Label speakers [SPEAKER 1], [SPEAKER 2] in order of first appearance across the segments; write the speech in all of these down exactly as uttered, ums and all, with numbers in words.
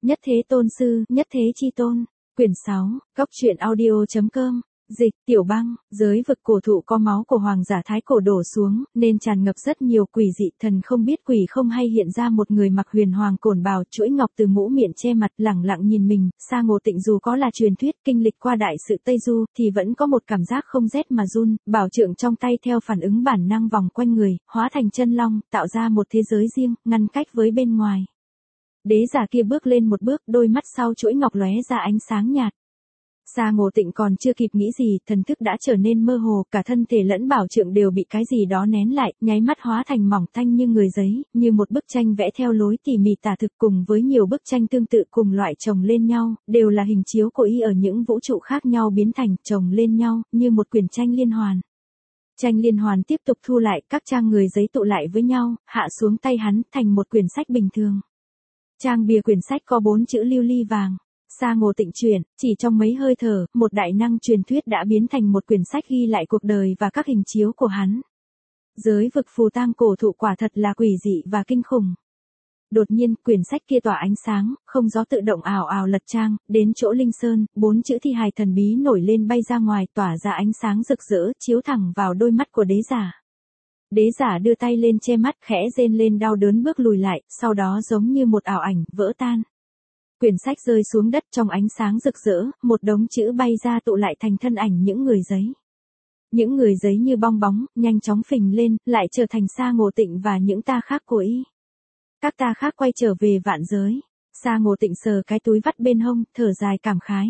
[SPEAKER 1] Nhất Thế Tôn Sư, Nhất Thế Chi Tôn. Quyển sáu, Góc truyện audio.com. Dịch, Tiểu Băng, giới vực cổ thụ có máu của hoàng giả Thái Cổ đổ xuống, nên tràn ngập rất nhiều quỷ dị, thần không biết quỷ không hay hiện ra một người mặc huyền hoàng cổn bào, chuỗi ngọc từ mũ miệng che mặt, lẳng lặng nhìn mình. Sa Ngộ Tịnh dù có là truyền thuyết kinh lịch qua đại sự Tây Du, thì vẫn có một cảm giác không rét mà run, bảo trượng trong tay theo phản ứng bản năng vòng quanh người, hóa thành chân long, tạo ra một thế giới riêng, ngăn cách với bên ngoài. Đế giả kia bước lên một bước, đôi mắt sau chuỗi ngọc lóe ra ánh sáng nhạt. Sa Ngộ Tịnh còn chưa kịp nghĩ gì, thần thức đã trở nên mơ hồ, cả thân thể lẫn bảo trượng đều bị cái gì đó nén lại, nháy mắt hóa thành mỏng tanh như người giấy, như một bức tranh vẽ theo lối tỉ mỉ tả thực, cùng với nhiều bức tranh tương tự cùng loại chồng lên nhau, đều là hình chiếu của y ở những vũ trụ khác nhau biến thành chồng lên nhau, như một quyển tranh liên hoàn. Tranh liên hoàn tiếp tục thu lại, các trang người giấy tụ lại với nhau, hạ xuống tay hắn thành một quyển sách bình thường. Trang bìa quyển sách có bốn chữ lưu ly vàng. Sa Ngộ Tịnh chuyển, chỉ trong mấy hơi thở, một đại năng truyền thuyết đã biến thành một quyển sách ghi lại cuộc đời và các hình chiếu của hắn. Giới vực phù tang cổ thụ quả thật là quỷ dị và kinh khủng. Đột nhiên, quyển sách kia tỏa ánh sáng, không gió tự động ào ào lật trang, đến chỗ Linh Sơn, bốn chữ thi hài thần bí nổi lên bay ra ngoài, tỏa ra ánh sáng rực rỡ, chiếu thẳng vào đôi mắt của đế giả. Đế giả đưa tay lên che mắt, khẽ rên lên đau đớn bước lùi lại, sau đó giống như một ảo ảnh, vỡ tan. Quyển sách rơi xuống đất trong ánh sáng rực rỡ, một đống chữ bay ra tụ lại thành thân ảnh những người giấy. Những người giấy như bong bóng, nhanh chóng phình lên, lại trở thành Sa Ngộ Tịnh và những ta khác của y. Các ta khác quay trở về vạn giới. Sa Ngộ Tịnh sờ cái túi vắt bên hông, thở dài cảm khái.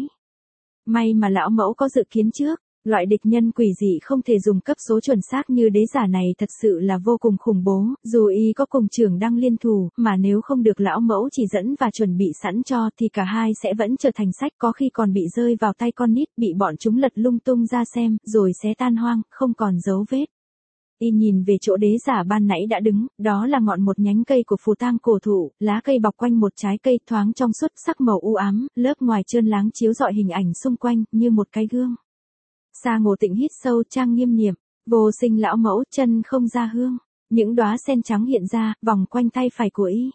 [SPEAKER 1] May mà lão mẫu có dự kiến trước. Loại địch nhân quỷ dị không thể dùng cấp số chuẩn xác như đế giả này thật sự là vô cùng khủng bố, dù y có cùng trưởng đăng liên thủ, mà nếu không được lão mẫu chỉ dẫn và chuẩn bị sẵn cho thì cả hai sẽ vẫn trở thành sách, có khi còn bị rơi vào tay con nít, bị bọn chúng lật lung tung ra xem, rồi xé tan hoang, không còn dấu vết. Y nhìn về chỗ đế giả ban nãy đã đứng, đó là ngọn một nhánh cây của phù tang cổ thụ, lá cây bọc quanh một trái cây thoáng trong suốt, sắc màu u ám, lớp ngoài trơn láng chiếu rọi hình ảnh xung quanh, như một cái gương. Sa Ngộ Tịnh hít sâu, trang nghiêm niệm, vô sinh lão mẫu, chân không ra hương. Những đóa sen trắng hiện ra, vòng quanh tay phải của y.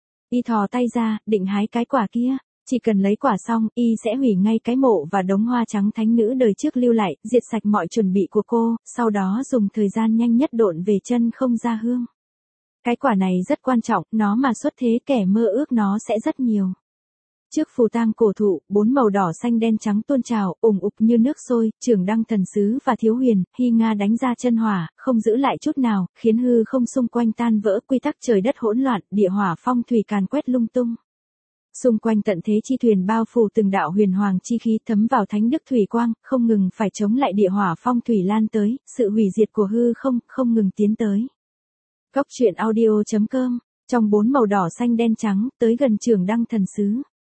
[SPEAKER 1] Y thò tay ra, định hái cái quả kia. Chỉ cần lấy quả xong, y sẽ hủy ngay cái mộ và đống hoa trắng thánh nữ đời trước lưu lại, diệt sạch mọi chuẩn bị của cô, sau đó dùng thời gian nhanh nhất độn về chân không ra hương. Cái quả này rất quan trọng, nó mà xuất thế kẻ mơ ước nó sẽ rất nhiều. Trước phù tang cổ thụ, bốn màu đỏ xanh đen trắng tuôn trào, ủng ục như nước sôi, Trưởng Đăng Thần Sứ và Thiếu Huyền, Hy Nga đánh ra chân hỏa, không giữ lại chút nào, khiến hư không xung quanh tan vỡ, quy tắc trời đất hỗn loạn, địa hỏa phong thủy càn quét lung tung. Xung quanh tận thế chi thuyền bao phủ từng đạo huyền hoàng chi khí thấm vào thánh đức thủy quang, không ngừng phải chống lại địa hỏa phong thủy lan tới, sự hủy diệt của hư không, không ngừng tiến tới. Góc truyện audio.com, trong bốn màu đỏ xanh đen trắng, tới gần Trưởng Đăng Thần Sứ.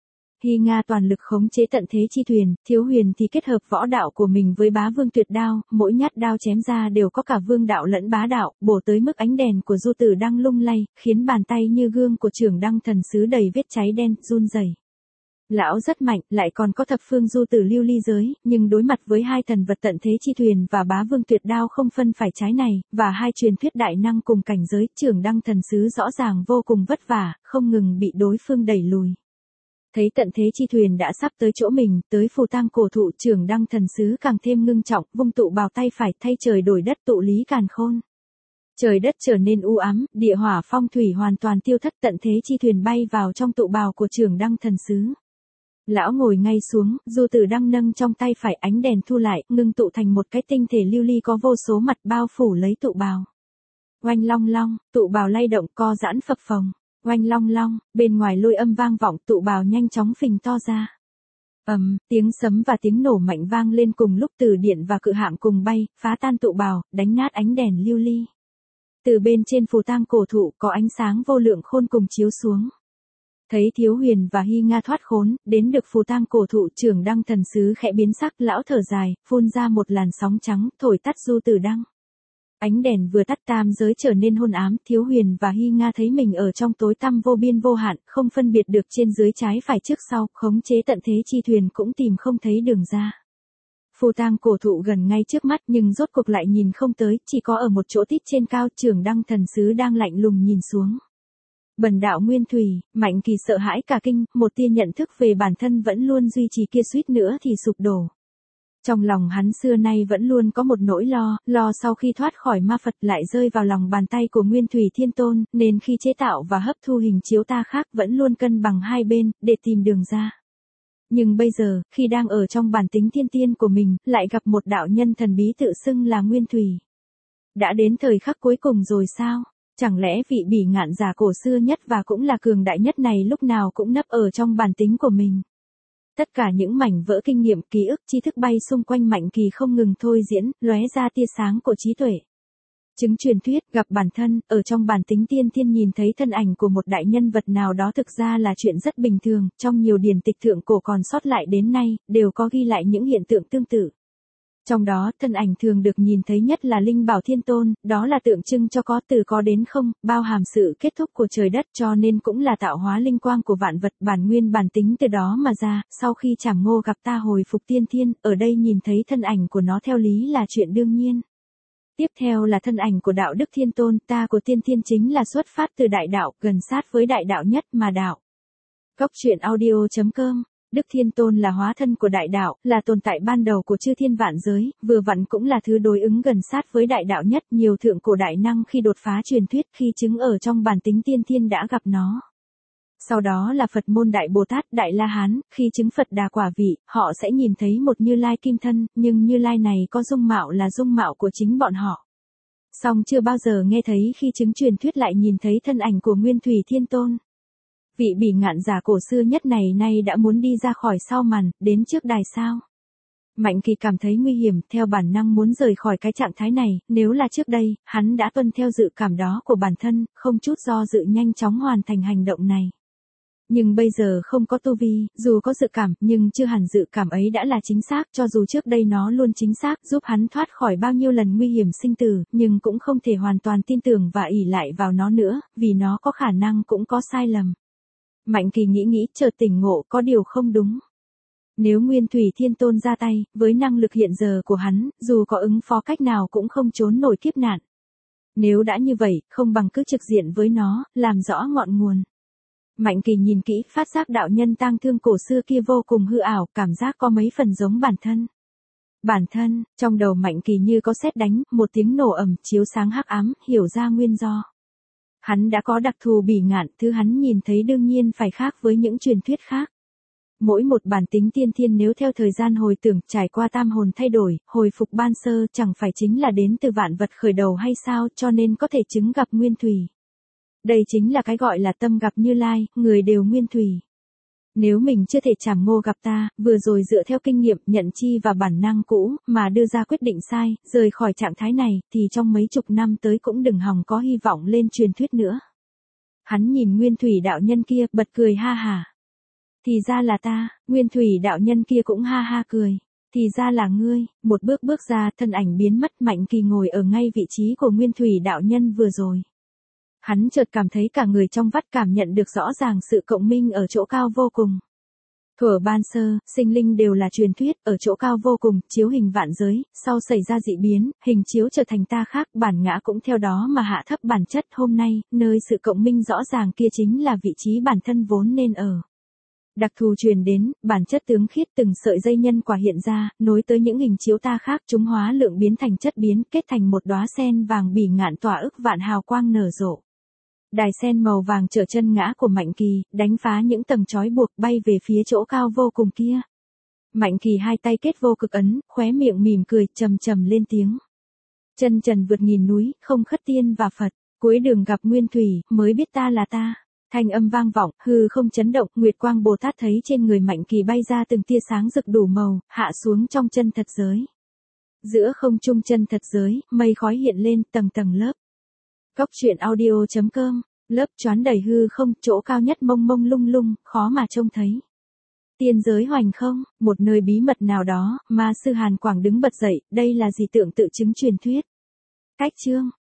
[SPEAKER 1] Hy Nga toàn lực khống chế tận thế chi thuyền, Thiếu Huyền thì kết hợp võ đạo của mình với bá vương tuyệt đao, mỗi nhát đao chém ra đều có cả vương đạo lẫn bá đạo, bổ tới mức ánh đèn của Du Tử Đăng lung lay, khiến bàn tay như gương của Trưởng Đăng Thần Sứ đầy vết cháy đen, run rẩy. Lão rất mạnh, lại còn có thập phương du tử lưu ly giới, nhưng đối mặt với hai thần vật tận thế chi thuyền và bá vương tuyệt đao không phân phải trái này, và hai truyền thuyết đại năng cùng cảnh giới, Trưởng Đăng Thần Sứ rõ ràng vô cùng vất vả, không ngừng bị đối phương đẩy lùi. Thấy tận thế chi thuyền đã sắp tới chỗ mình, tới phù tang cổ thụ, Trưởng Đăng Thần Sứ càng thêm ngưng trọng, vung tụ bào tay phải, thay trời đổi đất, tụ lý càn khôn. Trời đất trở nên u ám, địa hỏa phong thủy hoàn toàn tiêu thất, tận thế chi thuyền bay vào trong tụ bào của Trưởng Đăng Thần Sứ. Lão ngồi ngay xuống, Du Tử Đăng nâng trong tay phải, ánh đèn thu lại, ngưng tụ thành một cái tinh thể lưu ly có vô số mặt bao phủ lấy tụ bào. Oanh long long, tụ bào lay động, co giãn phập phồng. Oanh long long, bên ngoài lôi âm vang vọng, tụ bào nhanh chóng phình to ra. Ầm, um, tiếng sấm và tiếng nổ mạnh vang lên cùng lúc, từ điện và cự hạm cùng bay, phá tan tụ bào, đánh nát ánh đèn lưu ly. Từ bên trên phù tang cổ thụ có ánh sáng vô lượng khôn cùng chiếu xuống. Thấy Thiếu Huyền và Hy Nga thoát khốn, đến được phù tang cổ thụ, Trưởng Đăng Thần Sứ khẽ biến sắc, lão thở dài, phun ra một làn sóng trắng, thổi tắt Du Tử Đăng. Ánh đèn vừa tắt, tam giới trở nên hôn ám, Thiếu Huyền và Hy Nga thấy mình ở trong tối tăm vô biên vô hạn, không phân biệt được trên dưới trái phải trước sau, khống chế tận thế chi thuyền cũng tìm không thấy đường ra. Phù tang cổ thụ gần ngay trước mắt nhưng rốt cuộc lại nhìn không tới, chỉ có ở một chỗ tít trên cao, Trưởng Đăng Thần Sứ đang lạnh lùng nhìn xuống. Bần đạo nguyên thủy, Mạnh Kỳ sợ hãi cả kinh, một tia nhận thức về bản thân vẫn luôn duy trì kia suýt nữa thì sụp đổ. Trong lòng hắn xưa nay vẫn luôn có một nỗi lo, lo sau khi thoát khỏi ma Phật lại rơi vào lòng bàn tay của Nguyên Thủy Thiên Tôn, nên khi chế tạo và hấp thu hình chiếu ta khác vẫn luôn cân bằng hai bên, để tìm đường ra. Nhưng bây giờ, khi đang ở trong bản tính thiên tiên của mình, lại gặp một đạo nhân thần bí tự xưng là Nguyên Thủy. Đã đến thời khắc cuối cùng rồi sao? Chẳng lẽ vị bỉ ngạn giả cổ xưa nhất và cũng là cường đại nhất này lúc nào cũng nấp ở trong bản tính của mình? Tất cả những mảnh vỡ kinh nghiệm, ký ức, tri thức bay xung quanh Mạnh Kỳ không ngừng thôi diễn, lóe ra tia sáng của trí tuệ. Chứng truyền thuyết, gặp bản thân, ở trong bản tính tiên thiên nhìn thấy thân ảnh của một đại nhân vật nào đó thực ra là chuyện rất bình thường, trong nhiều điển tịch thượng cổ còn sót lại đến nay, đều có ghi lại những hiện tượng tương tự. Trong đó, thân ảnh thường được nhìn thấy nhất là Linh Bảo Thiên Tôn, đó là tượng trưng cho có từ có đến không, bao hàm sự kết thúc của trời đất cho nên cũng là tạo hóa linh quang của vạn vật, bản nguyên bản tính từ đó mà ra, sau khi Trảm Ngô gặp ta hồi phục tiên thiên, ở đây nhìn thấy thân ảnh của nó theo lý là chuyện đương nhiên. Tiếp theo là thân ảnh của đạo đức Thiên Tôn, ta của tiên thiên chính là xuất phát từ đại đạo, gần sát với đại đạo nhất mà đạo. Cốc truyện audio chấm com. Đức Thiên Tôn là hóa thân của đại đạo, là tồn tại ban đầu của chư thiên vạn giới, vừa vặn cũng là thứ đối ứng gần sát với đại đạo nhất. Nhiều thượng cổ đại năng khi đột phá truyền thuyết khi chứng ở trong bản tính tiên thiên đã gặp nó. Sau đó là Phật môn Đại Bồ Tát, Đại La Hán, khi chứng Phật đà quả vị, họ sẽ nhìn thấy một Như Lai kim thân, nhưng Như Lai này có dung mạo là dung mạo của chính bọn họ. Song chưa bao giờ nghe thấy khi chứng truyền thuyết lại nhìn thấy thân ảnh của Nguyên Thủy Thiên Tôn. Vị bỉ ngạn giả cổ xưa nhất này nay đã muốn đi ra khỏi sau màn, đến trước đài sao. Mạnh Kỳ cảm thấy nguy hiểm, theo bản năng muốn rời khỏi cái trạng thái này, nếu là trước đây, hắn đã tuân theo dự cảm đó của bản thân, không chút do dự nhanh chóng hoàn thành hành động này. Nhưng bây giờ không có tu vi, dù có dự cảm, nhưng chưa hẳn dự cảm ấy đã là chính xác, cho dù trước đây nó luôn chính xác, giúp hắn thoát khỏi bao nhiêu lần nguy hiểm sinh tử, nhưng cũng không thể hoàn toàn tin tưởng và ỷ lại vào nó nữa, vì nó có khả năng cũng có sai lầm. Mạnh Kỳ nghĩ nghĩ, chợt tỉnh ngộ, có điều không đúng. Nếu Nguyên Thủy Thiên Tôn ra tay, với năng lực hiện giờ của hắn, dù có ứng phó cách nào cũng không trốn nổi kiếp nạn. Nếu đã như vậy, không bằng cứ trực diện với nó, làm rõ ngọn nguồn. Mạnh Kỳ nhìn kỹ, phát giác đạo nhân tang thương cổ xưa kia vô cùng hư ảo, cảm giác có mấy phần giống bản thân. Bản thân, trong đầu Mạnh Kỳ như có sét đánh, một tiếng nổ ầm, chiếu sáng hắc ám, hiểu ra nguyên do. Hắn đã có đặc thù bỉ ngạn, thứ hắn nhìn thấy đương nhiên phải khác với những truyền thuyết khác. Mỗi một bản tính tiên thiên nếu theo thời gian hồi tưởng, trải qua tam hồn thay đổi, hồi phục ban sơ, chẳng phải chính là đến từ vạn vật khởi đầu hay sao, cho nên có thể chứng gặp Nguyên Thủy. Đây chính là cái gọi là tâm gặp Như Lai, người đều Nguyên Thủy. Nếu mình chưa thể Trảm Ngô gặp ta, vừa rồi dựa theo kinh nghiệm, nhận chi và bản năng cũ, mà đưa ra quyết định sai, rời khỏi trạng thái này, thì trong mấy chục năm tới cũng đừng hòng có hy vọng lên truyền thuyết nữa. Hắn nhìn Nguyên Thủy đạo nhân kia, bật cười ha hả. Thì ra là ta, Nguyên Thủy đạo nhân kia cũng ha ha cười. Thì ra là ngươi, một bước bước ra, thân ảnh biến mất, Mạnh Kỳ ngồi ở ngay vị trí của Nguyên Thủy đạo nhân vừa rồi. Hắn chợt cảm thấy cả người trong vắt, cảm nhận được rõ ràng sự cộng minh ở chỗ cao vô cùng. Thuở ban sơ, sinh linh đều là truyền thuyết, ở chỗ cao vô cùng, chiếu hình vạn giới, sau xảy ra dị biến, hình chiếu trở thành ta khác, bản ngã cũng theo đó mà hạ thấp bản chất. Hôm nay, nơi sự cộng minh rõ ràng kia chính là vị trí bản thân vốn nên ở. Đặc thù truyền đến, bản chất tướng khiết từng sợi dây nhân quả hiện ra, nối tới những hình chiếu ta khác, chúng hóa lượng biến thành chất biến, kết thành một đóa sen vàng bỉ ngạn tỏa ức vạn hào quang nở rộ. Đài sen màu vàng trở chân ngã của Mạnh Kỳ, đánh phá những tầng trói buộc, bay về phía chỗ cao vô cùng kia. Mạnh Kỳ hai tay kết vô cực ấn, khóe miệng mỉm cười, trầm trầm lên tiếng. Chân trần vượt nghìn núi, không khất tiên và Phật, cuối đường gặp Nguyên Thủy, mới biết ta là ta. Thanh âm vang vọng, hư không chấn động, Nguyệt Quang Bồ Tát thấy trên người Mạnh Kỳ bay ra từng tia sáng rực đủ màu, hạ xuống trong chân thật giới. Giữa không trung chân thật giới, mây khói hiện lên, tầng tầng lớp. Cốc truyện audio chấm com, lớp choán đầy hư không, chỗ cao nhất mông mông lung lung, khó mà trông thấy. Tiên giới hoành không, một nơi bí mật nào đó, ma sư Hàn Quảng đứng bật dậy, đây là gì tượng tự chứng truyền thuyết. Cách chương.